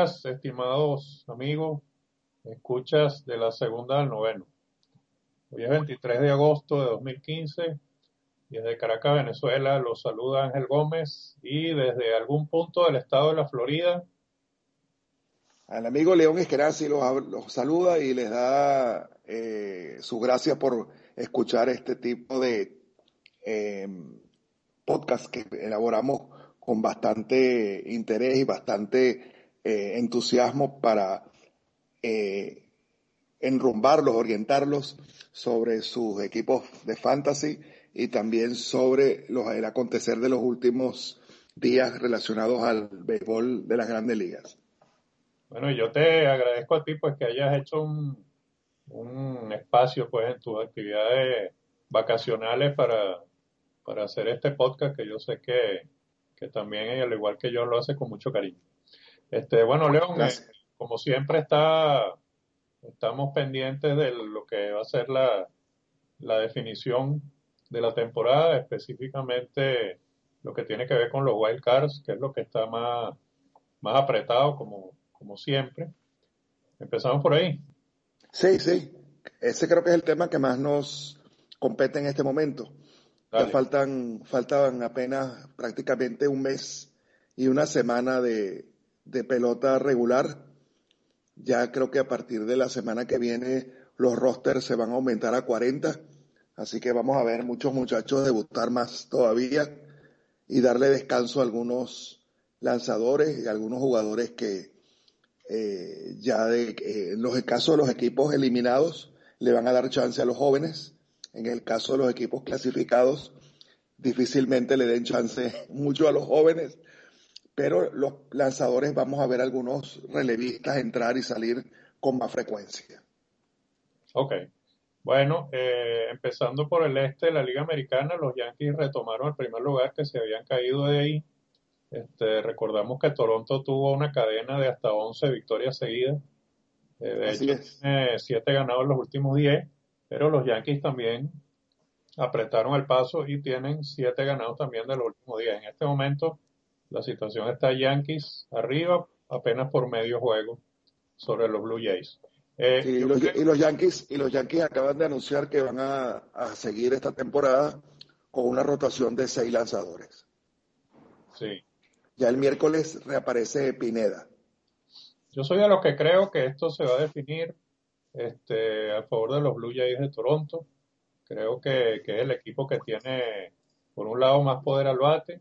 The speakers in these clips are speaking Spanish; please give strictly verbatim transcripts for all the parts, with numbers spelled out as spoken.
días, estimados amigos, escuchas de la segunda al noveno. Hoy es veintitrés de agosto de dos mil quince y desde Caracas, Venezuela, los saluda Ángel Gómez y desde algún punto del estado de la Florida. Al amigo León Esquenazi los, los saluda y les da eh, sus gracias por escuchar este tipo de eh, podcast que elaboramos con bastante interés y bastante eh, entusiasmo para eh, enrumbarlos, orientarlos sobre sus equipos de fantasy y también sobre los, el acontecer de los últimos días relacionados al béisbol de las grandes ligas. Bueno, y yo te agradezco a ti pues que hayas hecho un, un espacio pues en tus actividades vacacionales para, para hacer este podcast que yo sé que, que también, al igual que yo, lo hace con mucho cariño. Este, bueno, León, eh, Gracias. como siempre está, estamos pendientes de lo que va a ser la, la definición de la temporada, específicamente lo que tiene que ver con los wild cards, que es lo que está más, más apretado como, como siempre. Empezamos por ahí. Sí, sí. Ese creo que es el tema que más nos compete en este momento. Ya Dale. faltan, faltan apenas prácticamente un mes y una semana de, de pelota regular. Ya creo que a partir de la semana que viene los rosters se van a aumentar a cuarenta. Así que vamos a ver muchos muchachos debutar más todavía y darle descanso a algunos lanzadores y a algunos jugadores que eh, ya de, eh, en los casos de los equipos eliminados le van a dar chance a los jóvenes. En el caso de los equipos clasificados, difícilmente le den chance mucho a los jóvenes, pero los lanzadores vamos a ver algunos relevistas entrar y salir con más frecuencia. Ok. Bueno, eh, empezando por el este de la Liga Americana, los Yankees retomaron el primer lugar que se habían caído de ahí. Este, recordamos que Toronto tuvo una cadena de hasta once victorias seguidas. Eh, de Así hecho, es. tiene siete ganados en los últimos diez, pero los Yankees también apretaron el paso y tienen siete ganados también de los últimos diez. En este momento, la situación está Yankees arriba, apenas por medio juego sobre los Blue Jays. Sí, Eh, y, yo los, creo, y los Yankees y los Yankees acaban de anunciar que van a, a seguir esta temporada con una rotación de seis lanzadores. sí, Ya el miércoles reaparece Pineda. yo soy de los que creo que esto se va a definir este, a favor de los Blue Jays de Toronto. Creo que, que es el equipo que tiene, por un lado, más poder al bate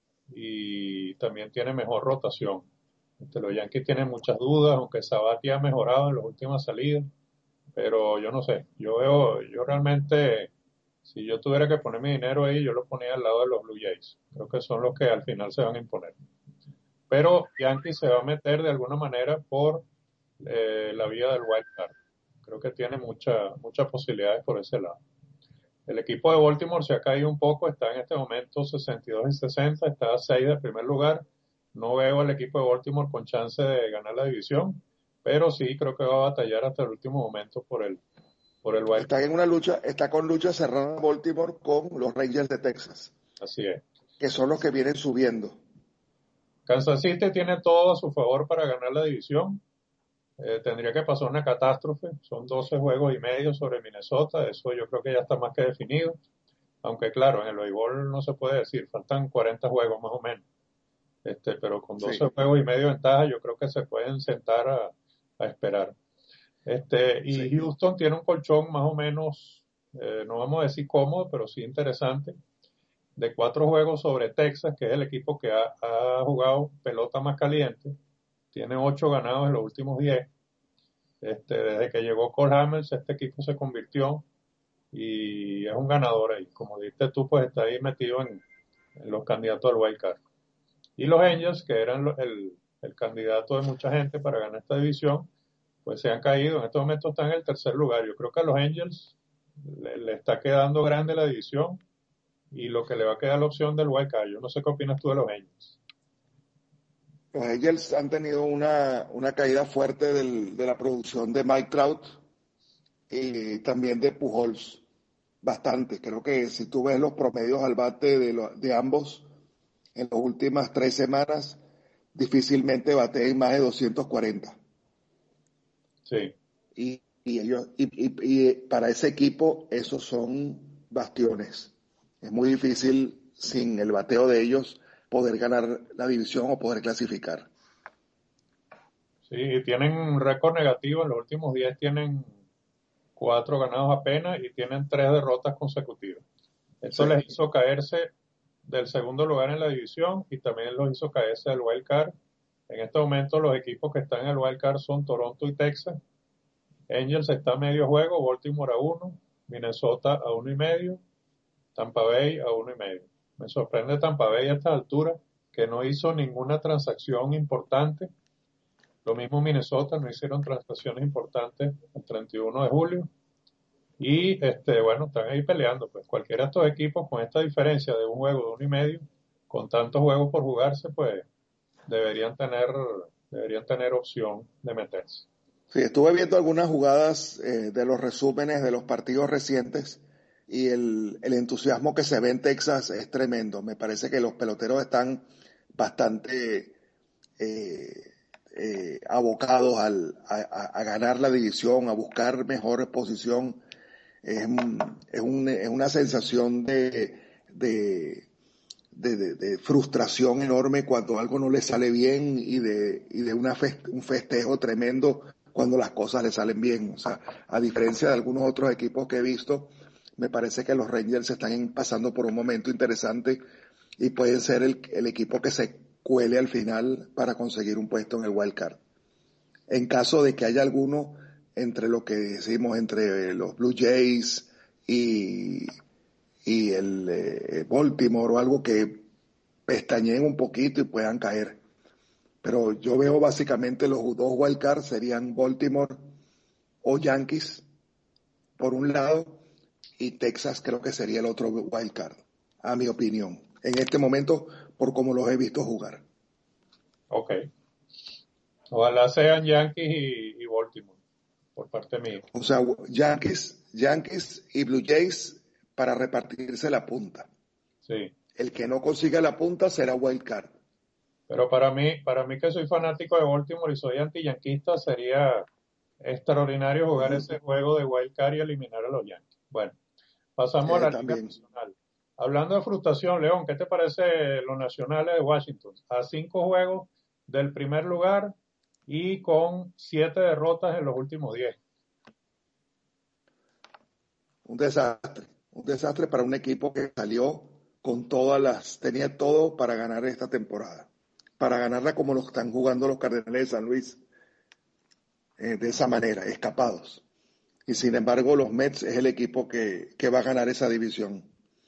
y también tiene mejor rotación. Este, los Yankees tienen muchas dudas, aunque Sabati ha mejorado en las últimas salidas, pero yo no sé, yo veo, yo realmente, si yo tuviera que poner mi dinero ahí, yo lo ponía al lado de los Blue Jays. Creo que son los que al final se van a imponer. Pero Yankees se va a meter de alguna manera por eh, la vía del wild card. Creo que tiene mucha, muchas posibilidades por ese lado. El equipo de Baltimore se ha caído un poco, está en este momento sesenta y dos y sesenta, está a seis del primer lugar. No veo al equipo de Baltimore con chance de ganar la división, pero sí creo que va a batallar hasta el último momento por el, por el wild Está card. en una lucha, está con lucha cerrada Baltimore con los Rangers de Texas, Así es. que son los que vienen subiendo. Kansas City tiene todo a su favor para ganar la división. Eh, tendría que pasar una catástrofe. Son doce juegos y medio sobre Minnesota. Eso yo creo que ya está más que definido. Aunque claro, en el béisbol no se puede decir. Faltan cuarenta juegos más o menos. Este, pero con doce Sí, juegos y medio de ventaja, yo creo que se pueden sentar a, a esperar. Este, y sí. Houston tiene un colchón más o menos, eh, no vamos a decir cómodo, pero sí interesante, de cuatro juegos sobre Texas, que es el equipo que ha, ha jugado pelota más caliente. Tiene ocho ganados en los últimos diez. Este, desde que llegó Cole Hamels, este equipo se convirtió y es un ganador ahí. Como dijiste tú, pues está ahí metido en, en los candidatos al wild card. Y los Angels, que eran lo- el, el candidato de mucha gente para ganar esta división, pues se han caído. En este momento están en el tercer lugar. Yo creo que a los Angels le, le está quedando grande la división y lo que le va a quedar la opción del wild card. Yo no sé qué opinas tú de los Angels. Los Angels han tenido una, una caída fuerte del, de la producción de Mike Trout y también de Pujols, bastante. Creo que si tú ves los promedios al bate de, lo, de ambos en las últimas tres semanas, difícilmente bateen más de doscientos cuarenta. Sí. Y, y ellos, y, y, y para ese equipo, esos son bastiones. Es muy difícil sin el bateo de ellos poder ganar la división o poder clasificar. Sí, y tienen un récord negativo. En los últimos diez tienen cuatro ganados apenas y tienen tres derrotas consecutivas. Esto Sí, les hizo caerse del segundo lugar en la división y también los hizo caerse del wild card. En este momento los equipos que están en el wild card son Toronto y Texas. Angels está a medio juego, Baltimore a uno, Minnesota a uno y medio, Tampa Bay a uno y medio. Me sorprende Tampa Bay a esta altura, que no hizo ninguna transacción importante. Lo mismo Minnesota, no hicieron transacciones importantes el treinta y uno de julio. Y este, bueno, están ahí peleando. Pues cualquiera de estos equipos con esta diferencia de un juego, de uno y medio, con tantos juegos por jugarse, pues deberían tener, deberían tener opción de meterse. sí, estuve viendo algunas jugadas eh, de los resúmenes de los partidos recientes y el, el entusiasmo que se ve en Texas es tremendo. Me parece que los peloteros están bastante eh, eh, abocados al, a, a, ganar la división, a buscar mejor posición. Es, es, un, es una sensación de, de, de, de, de, frustración enorme cuando algo no le sale bien y de, y de una feste, un festejo tremendo cuando las cosas le salen bien. O sea, a diferencia de algunos otros equipos que he visto, me parece que los Rangers están pasando por un momento interesante y pueden ser el, el equipo que se cuele al final para conseguir un puesto en el wild card. En caso de que haya alguno entre lo que decimos entre los Blue Jays y, y el eh, Baltimore o algo que pestañeen un poquito y puedan caer. Pero yo veo básicamente los dos wild cards serían Baltimore o Yankees por un lado y Texas creo que sería el otro wild card, a mi opinión, en este momento por como los he visto jugar. Ok. Ojalá sean Yankees y, y Baltimore, por parte mía. O sea, Yankees, Yankees y Blue Jays para repartirse la punta. Sí. El que no consiga la punta será wild card. Pero para mí, para mí que soy fanático de Baltimore y soy anti-yanquista, sería extraordinario jugar Uh-huh. ese juego de wild card y eliminar a los Yankees. Bueno, pasamos Eh, a la Liga también. Nacional. Hablando de frustración, León, ¿qué te parece los nacionales de Washington? A cinco juegos del primer lugar y con siete derrotas en los últimos diez. Un desastre. Un desastre para un equipo que salió con todas las, tenía todo para ganar esta temporada. Para ganarla como lo están jugando los Cardenales de San Luis. Eh, de esa manera, escapados. Y sin embargo, los Mets es el equipo que, que va a ganar esa división.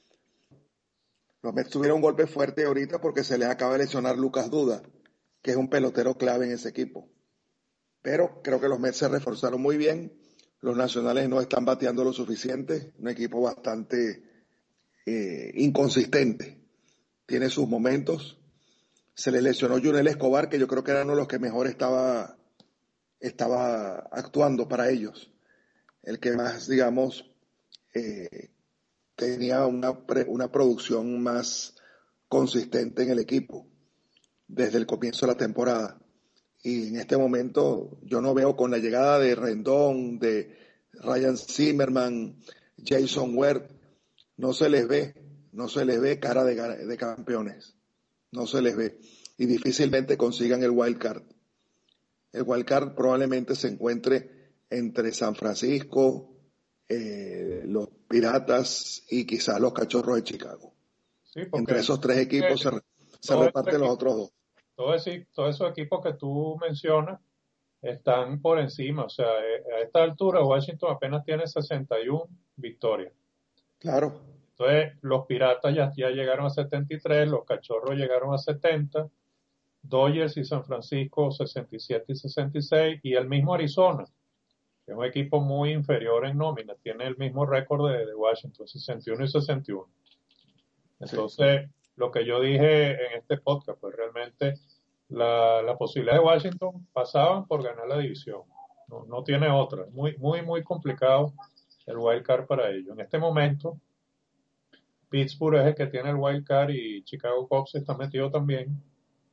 Los Mets tuvieron un golpe fuerte ahorita porque se les acaba de lesionar Lucas Duda, que es un pelotero clave en ese equipo. Pero creo que los Mets se reforzaron muy bien. Los nacionales no están bateando lo suficiente. Un equipo bastante eh, inconsistente. Tiene sus momentos. Se le lesionó Junel Escobar, que yo creo que era uno de los que mejor estaba, estaba actuando para ellos. El que más, digamos, eh, tenía una, pre, una producción más consistente en el equipo desde el comienzo de la temporada. Y en este momento yo no veo con la llegada de Rendón, de Ryan Zimmerman, Jason Ward, no se les ve, no se les ve cara de, de campeones, no se les ve. Y difícilmente consigan el wild card. El wild card probablemente se encuentre entre San Francisco, eh, los Piratas y quizás los Cachorros de Chicago. Sí, Entre porque esos tres equipos se, se todos esos reparten los equipos, otros dos. todos, todos esos equipos que tú mencionas están por encima. O sea, a esta altura Washington apenas tiene sesenta y una victorias. Claro. Entonces, los Piratas ya, ya llegaron a setenta y tres, los Cachorros llegaron a setenta, Dodgers y San Francisco sesenta y siete y sesenta y seis, y el mismo Arizona, que es un equipo muy inferior en nómina, tiene el mismo récord de, de Washington, sesenta y uno y sesenta y uno. Sí. Entonces, lo que yo dije en este podcast, pues realmente la, la posibilidad de Washington pasaban por ganar la división. No, no tiene otra. Muy, muy, muy complicado el wild card para ellos. En este momento, Pittsburgh es el que tiene el wild card y Chicago Cubs está metido también.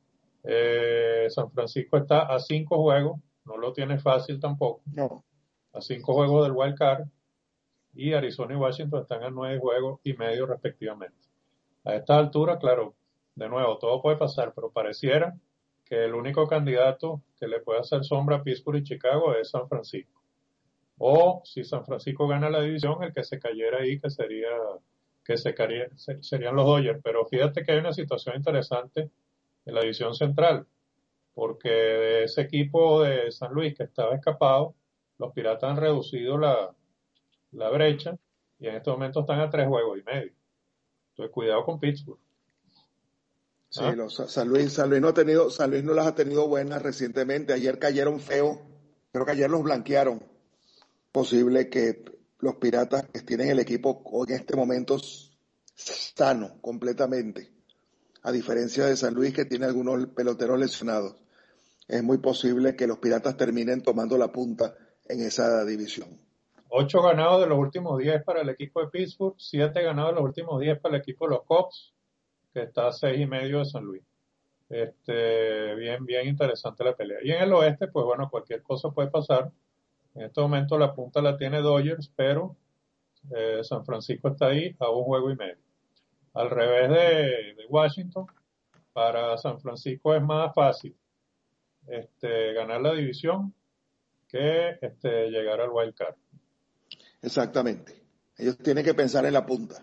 Eh, San Francisco está a cinco juegos, no lo tiene fácil tampoco, No, a cinco juegos del wild card, y Arizona y Washington están a nueve juegos y medio respectivamente. A esta altura, claro, de nuevo, todo puede pasar, pero pareciera que el único candidato que le puede hacer sombra a Pittsburgh y Chicago es San Francisco. O si San Francisco gana la división, el que se cayera ahí, que sería, que se caería- se- serían los Dodgers. Pero fíjate que hay una situación interesante en la división central, porque de ese equipo de San Luis que estaba escapado, los Piratas han reducido la, la brecha y en este momento están a tres juegos y medio. Entonces, cuidado con Pittsburgh. sí, ¿Ah? los, San Luis, San Luis no ha tenido, San Luis no las ha tenido buenas recientemente. Ayer cayeron feo, creo que ayer los blanquearon. Posible que los Piratas que tienen el equipo en este momento sano completamente, a diferencia de San Luis que tiene algunos peloteros lesionados. Es muy posible que los Piratas terminen tomando la punta en esa división. Ocho ganados de los últimos diez para el equipo de Pittsburgh, siete ganados de los últimos diez para el equipo de los Cubs, que está a seis y medio de San Luis. Este, bien, bien interesante la pelea. Y en el oeste, pues bueno, cualquier cosa puede pasar. En este momento la punta la tiene Dodgers, pero eh, San Francisco está ahí a un juego y medio. Al revés de, de Washington, para San Francisco es más fácil este, ganar la división que este, llegar al wild card. Exactamente. Ellos tienen que pensar en la punta.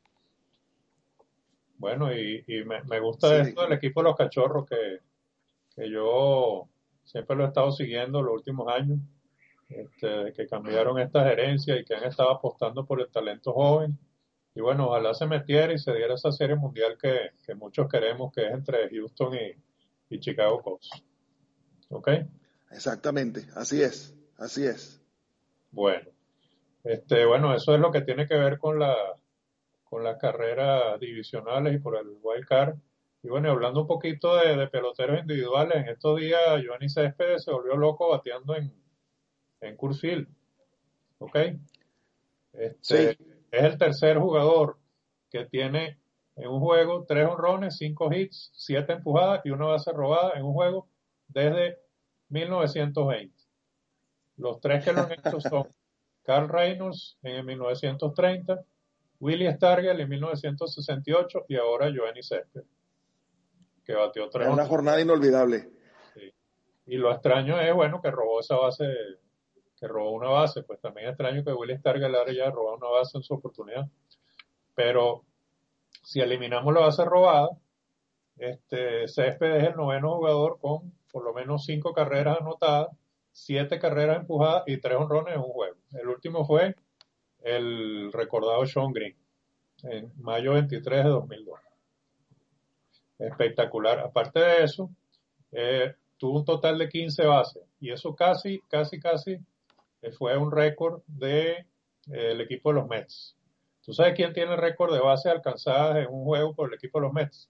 Bueno, y, y me, me gusta Sí, esto del equipo de los Cachorros, que, que yo siempre lo he estado siguiendo los últimos años, este, que cambiaron esta gerencia y que han estado apostando por el talento joven. Y bueno, ojalá se metiera y se diera esa serie mundial que, que muchos queremos, que es entre Houston y, y Chicago Cubs. ¿Ok? exactamente. Así es. Así es. Bueno, este, bueno, eso es lo que tiene que ver con la, con las carreras divisionales y por el wild card. Y bueno, hablando un poquito de, de peloteros individuales, en estos días Giovanni Céspedes se volvió loco bateando en, en Coors Field, ¿ok? Este, Sí, es el tercer jugador que tiene en un juego tres honrones, cinco hits, siete empujadas y una base robada en un juego desde mil novecientos veinte. Los tres que lo han hecho son Carl Reynolds en mil novecientos treinta, Willie Stargell en mil novecientos sesenta y ocho y ahora Giovanni Céspedes, que batió tres es una honrones. jornada inolvidable. Sí. Y lo extraño es, bueno, que robó esa base, que robó una base, pues también es extraño que Willie Stargell haya robado una base en su oportunidad. Pero si eliminamos la base robada, este Céspedes es el noveno jugador con por lo menos cinco carreras anotadas, siete carreras empujadas y tres honrones en un juego. El último fue el recordado Shawn Green en mayo veintitrés de dos mil dos. Espectacular. Aparte de eso, eh, tuvo un total de quince bases y eso casi, casi, casi eh, fue un récord de eh, el equipo de los Mets. ¿Tú sabes quién tiene el récord de bases alcanzadas en un juego por el equipo de los Mets?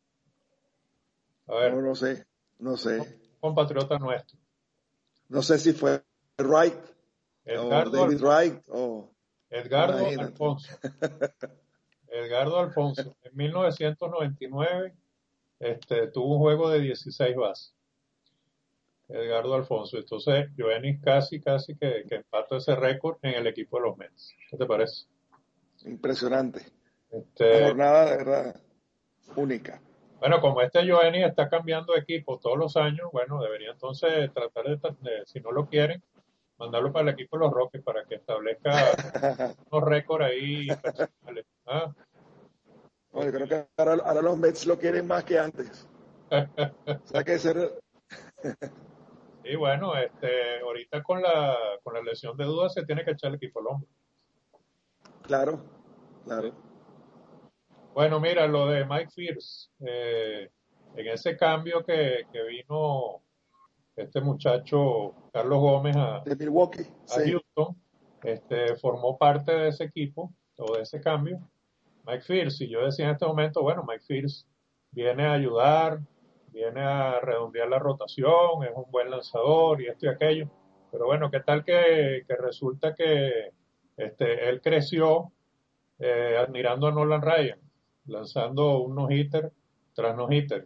A No, ver, no sé, no sé. un compatriota nuestro, No sé si fue Wright o Edgardo, David Wright o Edgardo imagínate. Alfonso. Edgardo Alfonso, en mil novecientos noventa y nueve este, tuvo un juego de dieciséis bases. Edgardo Alfonso. Entonces, Jovenis casi, casi que, que empata ese récord en el equipo de los Mets. ¿Qué te parece? Impresionante. Una Este, jornada de verdad única. bueno, como este Jovenis está cambiando de equipo todos los años, bueno, debería entonces tratar de, de, si no lo quieren, mandarlo para el equipo de los Rockies para que establezca unos récords ahí personales. ¿Ah? No, yo Porque, creo que ahora, ahora los Mets lo quieren más que antes. O sea que ser, y bueno, este, ahorita con la, con la lesión de dudas se tiene que echar el equipo al hombro. claro, Sí. claro. Bueno, mira, lo de Mike Pierce, eh, en ese cambio que, que vino este muchacho Carlos Gómez a, De Milwaukee, a sí. Houston, este, formó parte de ese equipo o de ese cambio, Mike Pierce. Y yo decía en este momento, bueno, Mike Pierce viene a ayudar, viene a redondear la rotación, es un buen lanzador y esto y aquello. Pero bueno, ¿qué tal que, que resulta que este, él creció eh, admirando a Nolan Ryan, lanzando un no-hitter tras no-hitter?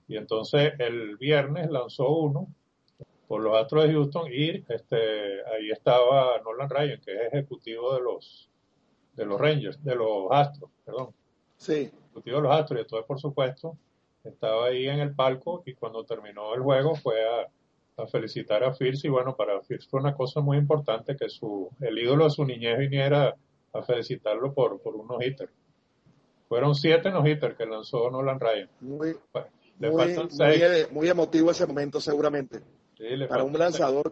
Y entonces el viernes lanzó uno por los Astros de Houston y este, ahí estaba Nolan Ryan, que es ejecutivo de los, de los Rangers, de los Astros, perdón, Sí. ejecutivo de los Astros. Y entonces, por supuesto, estaba ahí en el palco y cuando terminó el juego fue a, a felicitar a Fierce. Y bueno, para Fierce fue una cosa muy importante que su, el ídolo de su niñez viniera a felicitarlo por, por un no-hitter. Fueron siete no-hitters que lanzó Nolan Ryan. Muy, Bueno, le muy, faltan muy, seis. eh, muy emotivo ese momento seguramente. Sí, le Para un faltan seis. lanzador,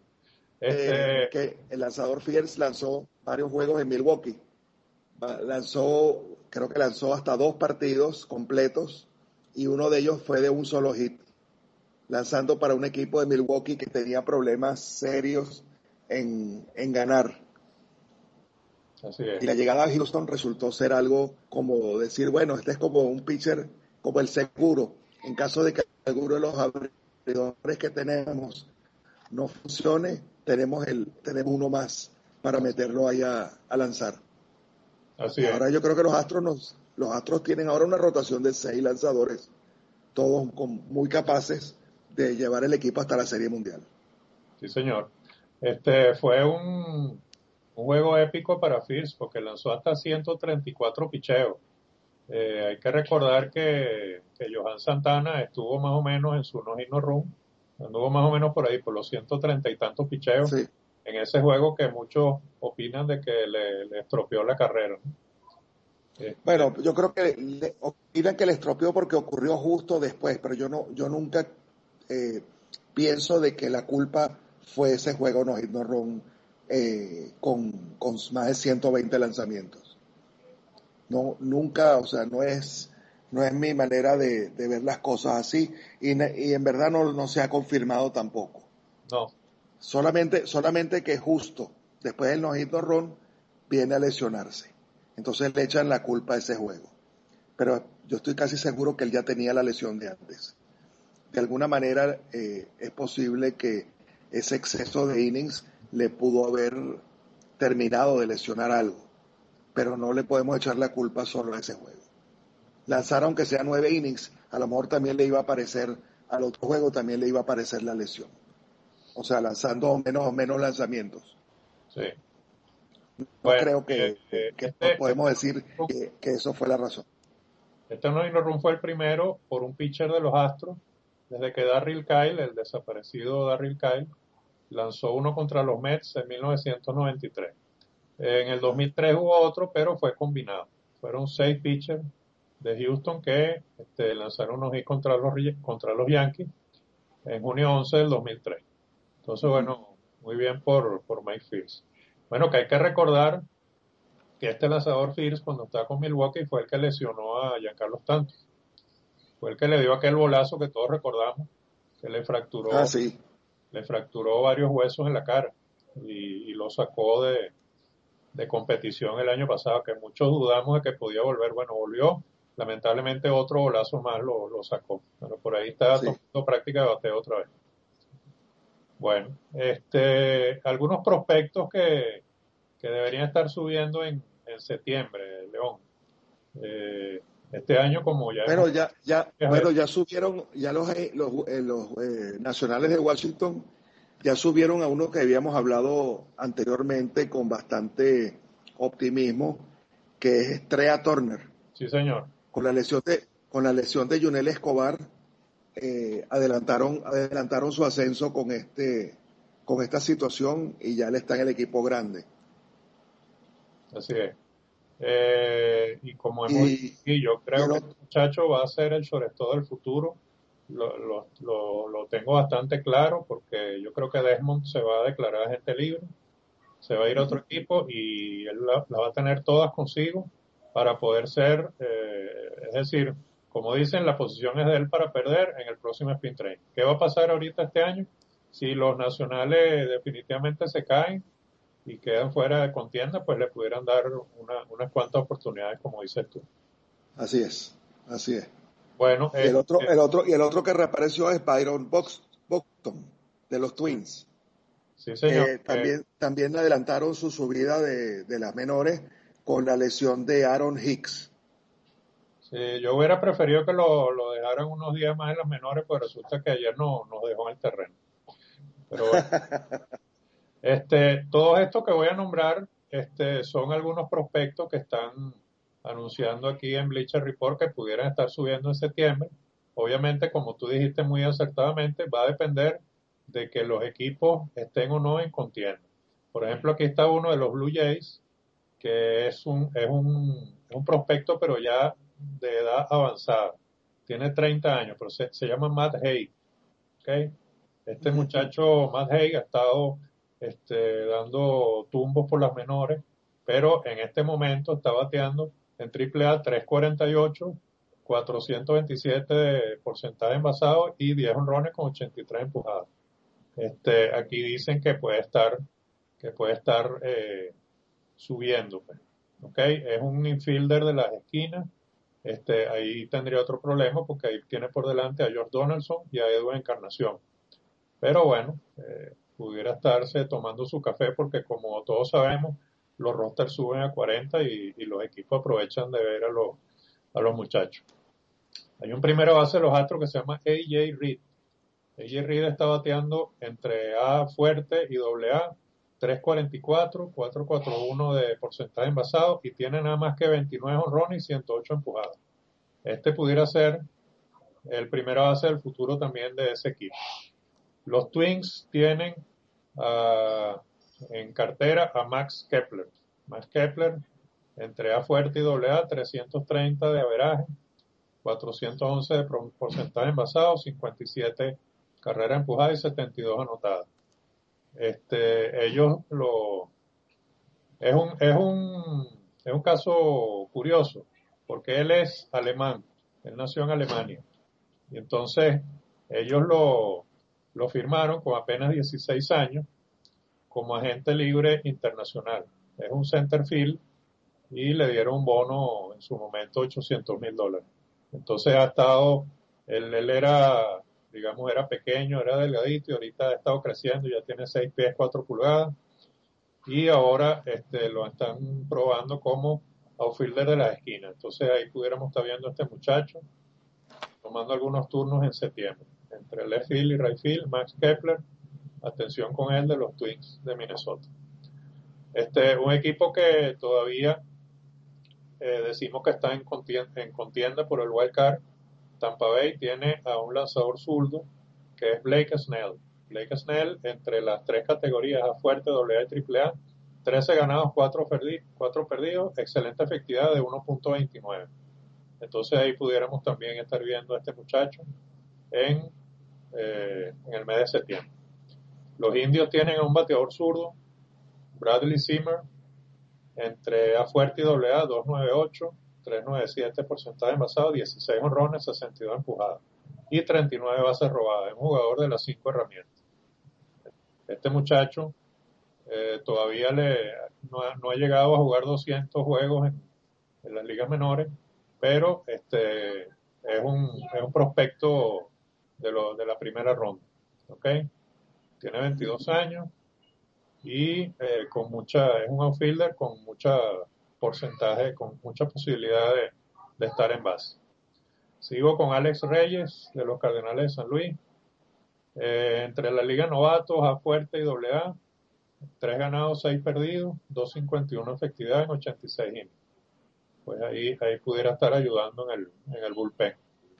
eh, Este, que el lanzador Fierce lanzó varios juegos en Milwaukee. Lanzó, creo que lanzó hasta dos partidos completos y uno de ellos fue de un solo hit, lanzando para un equipo de Milwaukee que tenía problemas serios en, en ganar. así Y es. la llegada a Houston resultó ser algo como decir, bueno, este es como un pitcher, como el seguro. En caso de que alguno de los abridores que tenemos no funcione, tenemos, el, tenemos uno más para meterlo ahí a, a lanzar. Así Y es. ahora yo creo que los Astros nos, los Astros tienen ahora una rotación de seis lanzadores, todos con, muy capaces de llevar el equipo hasta la Serie Mundial. Sí, señor. Este fue un, un juego épico para Fierce porque lanzó hasta ciento treinta y cuatro picheos. Eh, hay que recordar que, que Johan Santana estuvo más o menos en su no-hit no run, anduvo más o menos por ahí, por los ciento treinta y tantos picheos Sí. en ese juego que muchos opinan de que le, le estropeó la carrera, ¿no? Este, Bueno, yo creo que le, opinan que le estropeó porque ocurrió justo después, pero yo no, yo nunca eh, pienso de que la culpa fue ese juego no hit no run eh, con, con más de ciento veinte lanzamientos. No, nunca, o sea, no es, no es mi manera de, de ver las cosas así y, y en verdad no, no se ha confirmado tampoco. no, Solamente, solamente que justo después del no hit no run viene a lesionarse. Entonces le echan la culpa a ese juego. Pero yo estoy casi seguro que él ya tenía la lesión de antes. De alguna manera eh, es posible que ese exceso de innings le pudo haber terminado de lesionar algo, pero no le podemos echar la culpa solo a ese juego. Lanzar aunque sea nueve innings, a lo mejor también le iba a aparecer, al otro juego también le iba a aparecer la lesión. O sea, lanzando menos menos lanzamientos. sí. No Bueno, creo eh, que, eh, que este, podemos este decir que, que eso fue la razón. Este no run fue el primero por un pitcher de los Astros, desde que Darryl Kyle, el desaparecido Darryl Kyle, lanzó uno contra los Mets en mil novecientos noventa y tres. En el dos mil tres hubo otro, pero fue combinado. Fueron seis pitchers de Houston que este, lanzaron unos hits contra los, contra los Yankees en junio once del dos mil tres. Entonces, Uh-huh. bueno, muy bien por, por Mike Fields. Bueno, que hay que recordar que este lanzador Fields, cuando estaba con Milwaukee, fue el que lesionó a Giancarlo Stanton. Fue el que le dio aquel bolazo que todos recordamos, que le Ah, fracturó, sí. le fracturó varios huesos en la cara y, y lo sacó de, de competición el año pasado, que muchos dudamos de que podía volver. Bueno, volvió. Lamentablemente otro bolazo más lo, lo sacó. Pero por ahí está Sí. tomando práctica de bateo otra vez. Bueno, este, algunos prospectos que, que deberían estar subiendo en, en septiembre, León. Eh, este año, como ya hemos... Bueno, ya, ya, bueno, ya subieron, ya los, eh, los, eh, los eh, nacionales de Washington ya subieron a uno que habíamos hablado anteriormente con bastante optimismo, que es Trea Turner. Sí, señor. Con la lesión de, con la lesión de Yunel Escobar, eh, adelantaron, adelantaron su ascenso con este, con esta situación y ya él está en el equipo grande. Así es. Eh, y como hemos dicho Y, aquí, yo y creo el que otro, este muchacho va a ser el shortstop del futuro. Lo, lo, lo, lo tengo bastante claro porque yo creo que Desmond se va a declarar agente libre, se va a ir a otro uh-huh. equipo y él la, la va a tener todas consigo para poder ser, eh, es decir, como dicen, la posición es de él para perder en el próximo Spring Training. ¿Qué va a pasar ahorita este año? Si los nacionales definitivamente se caen y quedan fuera de contienda, pues le pudieran dar una, unas cuantas oportunidades, como dices tú. Así es, así es. Bueno, Y el otro, este, el otro, y el otro que reapareció es Byron Box, Buxton, de los Twins, sí, señor. que Eh, también, también adelantaron su subida de, de las menores con la lesión de Aaron Hicks. Sí, yo hubiera preferido que lo, lo dejaran unos días más en las menores, pues resulta que ayer no, nos dejó en el terreno. Pero bueno, este, todos estos que voy a nombrar, este, son algunos prospectos que están anunciando aquí en Bleacher Report que pudieran estar subiendo en septiembre. Obviamente, como tú dijiste muy acertadamente, va a depender de que los equipos estén o no en contienda. Por ejemplo, aquí está uno de los Blue Jays, que es un, es un, es un prospecto, pero ya de edad avanzada. Tiene treinta años, pero se, se llama Matt Haig. ¿Okay? Este Ujú. muchacho, Matt Haig, ha estado este, dando tumbos por las menores, pero en este momento está bateando en triple A tres cuarenta y ocho, cuatrocientos veintisiete de porcentaje envasado y diez honrones con ochenta y tres empujadas. Este, aquí dicen que puede estar, que puede estar eh, subiendo, pues. ¿Ok? Es un infielder de las esquinas. Este, ahí tendría otro problema porque ahí tiene por delante a George Donaldson y a Edwin Encarnación. Pero bueno, eh, pudiera estarse tomando su café porque como todos sabemos, los rosters suben a cuarenta y, y los equipos aprovechan de ver a los, a los muchachos. Hay un primero base de los Astros que se llama A J Reed. A J Reed está bateando entre A fuerte y doble A, tres cuarenta y cuatro, cuatro cuarenta y uno de porcentaje envasado y tiene nada más que veintinueve honrones y ciento ocho empujadas. Este pudiera ser el primero base del futuro también de ese equipo. Los Twins tienen uh, en cartera a Max Kepler. Max Kepler entre A fuerte y doble A, trescientos treinta de averaje, cuatrocientos once de porcentaje envasado, cincuenta y siete carreras empujadas y setenta y dos anotadas. Este, ellos lo es un es un es un caso curioso porque él es alemán, él nació en Alemania y entonces ellos lo lo firmaron con apenas dieciséis años como agente libre internacional. Es un center field y le dieron un bono en su momento ochocientos mil dólares. Entonces ha estado, él, él era, digamos, era pequeño, era delgadito y ahorita ha estado creciendo, ya tiene seis pies, cuatro pulgadas y ahora este, lo están probando como outfielder de las esquinas. Entonces ahí pudiéramos estar viendo a este muchacho tomando algunos turnos en septiembre. Entre left field y right field, Max Kepler, atención con él de los Twins de Minnesota. Este, un equipo que todavía eh, decimos que está en contienda, en contienda por el wild card. Tampa Bay tiene a un lanzador zurdo que es Blake Snell. Blake Snell, entre las tres categorías, A fuerte, doble A y triple A, trece ganados, cuatro perdidos, excelente efectividad de uno punto veintinueve. Entonces ahí pudiéramos también estar viendo a este muchacho en, eh, en el mes de septiembre. Los indios tienen a un bateador zurdo, Bradley Zimmer, entre A fuerte y doble A, dos noventa y ocho, tres noventa y siete porcentaje envasado, dieciséis honrones, sesenta y dos empujadas y treinta y nueve bases robadas. Es un jugador de las cinco herramientas. Este muchacho eh, todavía le, no, ha, no, ha, llegado a jugar doscientos juegos en, en las ligas menores, pero este es un, es un prospecto de, lo, de la primera ronda. ¿Okay? Tiene veintidós años y eh, con mucha, es un outfielder con mucha porcentaje, con mucha posibilidad de, de estar en base. Sigo con Alex Reyes de los Cardenales de San Luis. Eh, entre la Liga Novatos, A fuerte y doble A, tres ganados, seis perdidos, dos cincuenta y uno efectividad en ochenta y seis innings. Pues ahí, ahí pudiera estar ayudando en el, en el bullpen.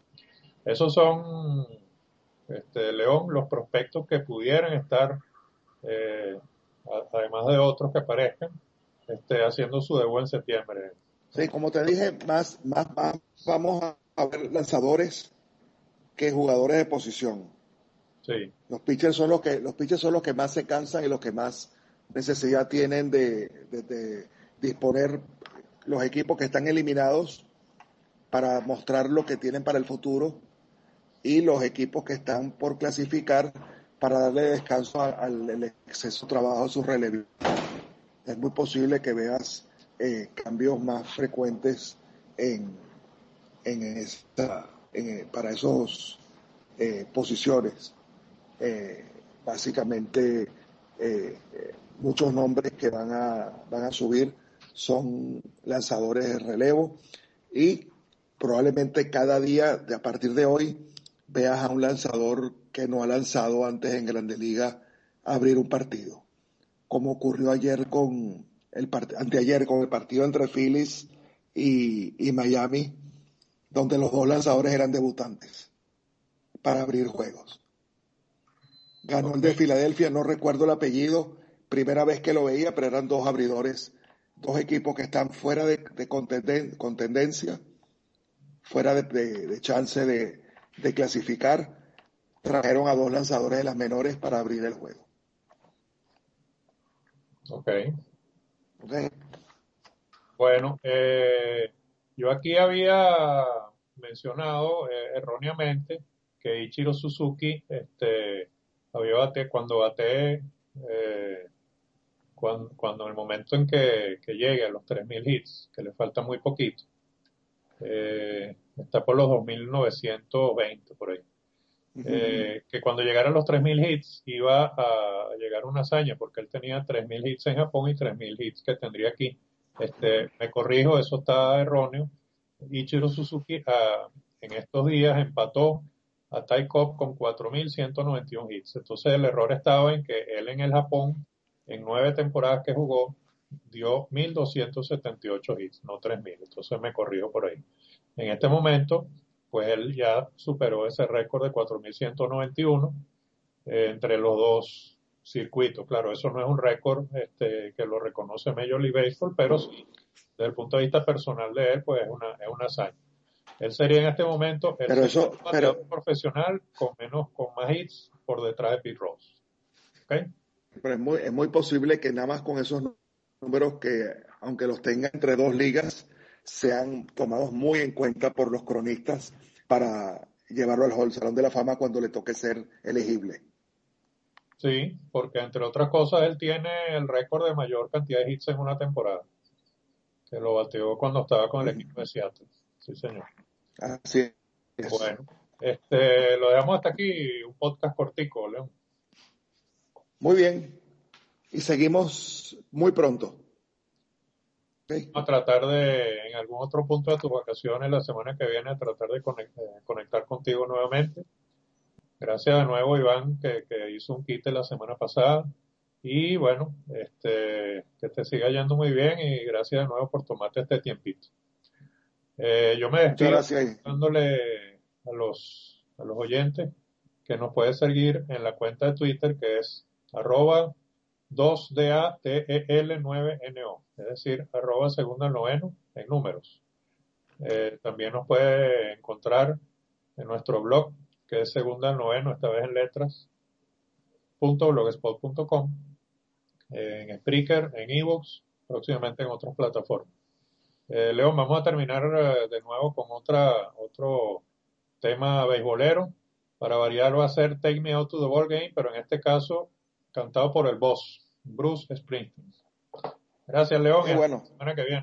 Esos son, este, León, los prospectos que pudieran estar eh, además de otros que aparezcan, este, haciendo su debut en septiembre. Sí, como te dije, más, más, más vamos a, a ver lanzadores que jugadores de posición. Sí. Los pitchers son los que, los pitchers son los que más se cansan y los que más necesidad tienen de, de, de disponer los equipos que están eliminados para mostrar lo que tienen para el futuro y los equipos que están por clasificar para darle descanso al, al exceso de trabajo a sus relevistas. Es muy posible que veas eh, cambios más frecuentes en, en esta, en, para esos eh, posiciones. Eh, básicamente, eh, eh, muchos nombres que van a, van a subir son lanzadores de relevo y probablemente cada día, de a partir de hoy, veas a un lanzador que no ha lanzado antes en Grandes Ligas abrir un partido, como ocurrió ayer con el part- anteayer con el partido entre Phillies y, y Miami, donde los dos lanzadores eran debutantes para abrir juegos. Ganó el de Filadelfia, no recuerdo el apellido, primera vez que lo veía, pero eran dos abridores, dos equipos que están fuera de, de contenden- contendencia, fuera de, de, de chance de, de clasificar. Trajeron a dos lanzadores de las menores para abrir el juego. Ok. Okay. Bueno, eh, yo aquí había mencionado eh, erróneamente que Ichiro Suzuki este, había bate, cuando bate, eh, cuando, cuando en el momento en que, que llegue a los tres mil hits, que le falta muy poquito, eh, está por los dos mil novecientos veinte por ahí. Eh, que cuando llegara a los tres mil hits iba a llegar una hazaña, porque él tenía tres mil hits en Japón y tres mil hits que tendría aquí. Este, me corrijo, eso está erróneo. Ichiro Suzuki ah, en estos días empató a Ty Cobb con cuatro mil ciento noventa y uno hits. Entonces el error estaba en que él en el Japón, en nueve temporadas que jugó, dio mil doscientos setenta y ocho hits, no tres mil. Entonces me corrijo por ahí. En este momento, pues él ya superó ese récord de cuatro mil ciento noventa y uno eh, entre los dos circuitos. Claro, eso no es un récord este, que lo reconoce Major League Baseball, pero sí, desde el punto de vista personal de él, pues es una, es una hazaña. Él sería en este momento el pero eso, bateador pero, profesional con menos, con más hits por detrás de Pete Rose. ¿Okay? pero es muy, es muy posible que nada más con esos números que, aunque los tenga entre dos ligas, sean tomados muy en cuenta por los cronistas para llevarlo al Hall Salón de la Fama cuando le toque ser elegible. Sí, porque entre otras cosas él tiene el récord de mayor cantidad de hits en una temporada, que lo bateó cuando estaba con el Uh-huh. equipo de Seattle. Sí, señor. Así es. Bueno, este, lo dejamos hasta aquí, un podcast cortico, León. Muy bien. Y seguimos muy pronto. Okay. Vamos a tratar de, en algún otro punto de tus vacaciones, la semana que viene, tratar de conectar, conectar contigo nuevamente. Gracias de nuevo, Iván, que, que hizo un quite la semana pasada. Y bueno, este, que te siga yendo muy bien y gracias de nuevo por tomarte este tiempito. Eh, yo me despido dándole a los, a los oyentes que nos puede seguir en la cuenta de Twitter, que es arroba dos D A T E L nueve N O, es decir, arroba segunda al noveno en números. Eh, también nos puede encontrar en nuestro blog, que es segunda al noveno, esta vez en letras, punto blogspot punto com, eh, en Spreaker, en eBooks, próximamente en otras plataformas. Eh, León, vamos a terminar eh, de nuevo con otra otro tema beisbolero. Para variar va a ser Take Me Out to the Ball Game, pero en este caso cantado por el boss, Bruce Springsteen. Gracias, León. Qué bueno. Hasta la semana que viene.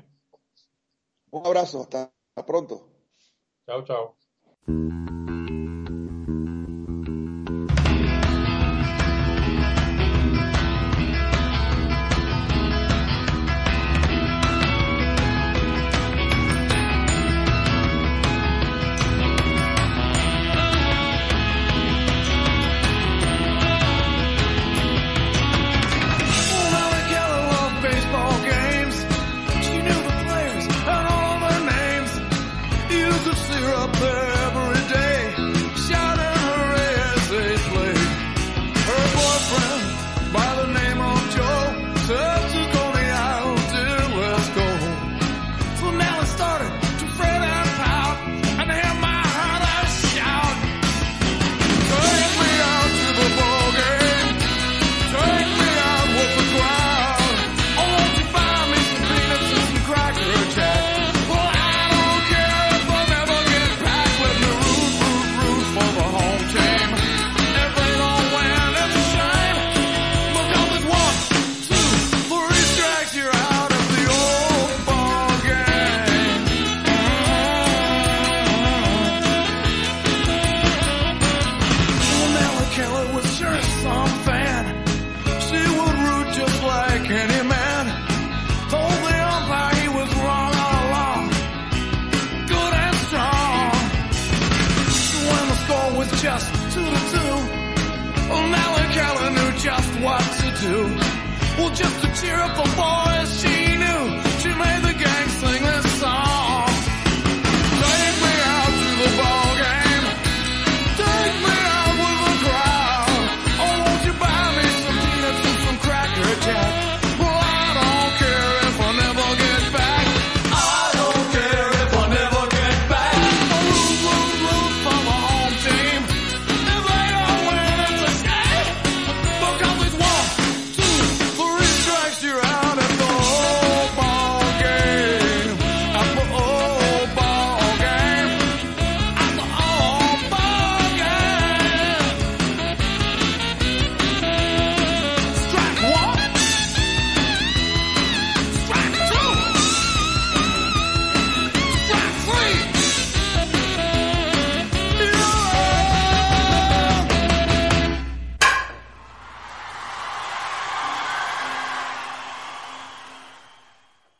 Un abrazo. Hasta pronto. Chao, chao. Syrup every day. cheer up a ball.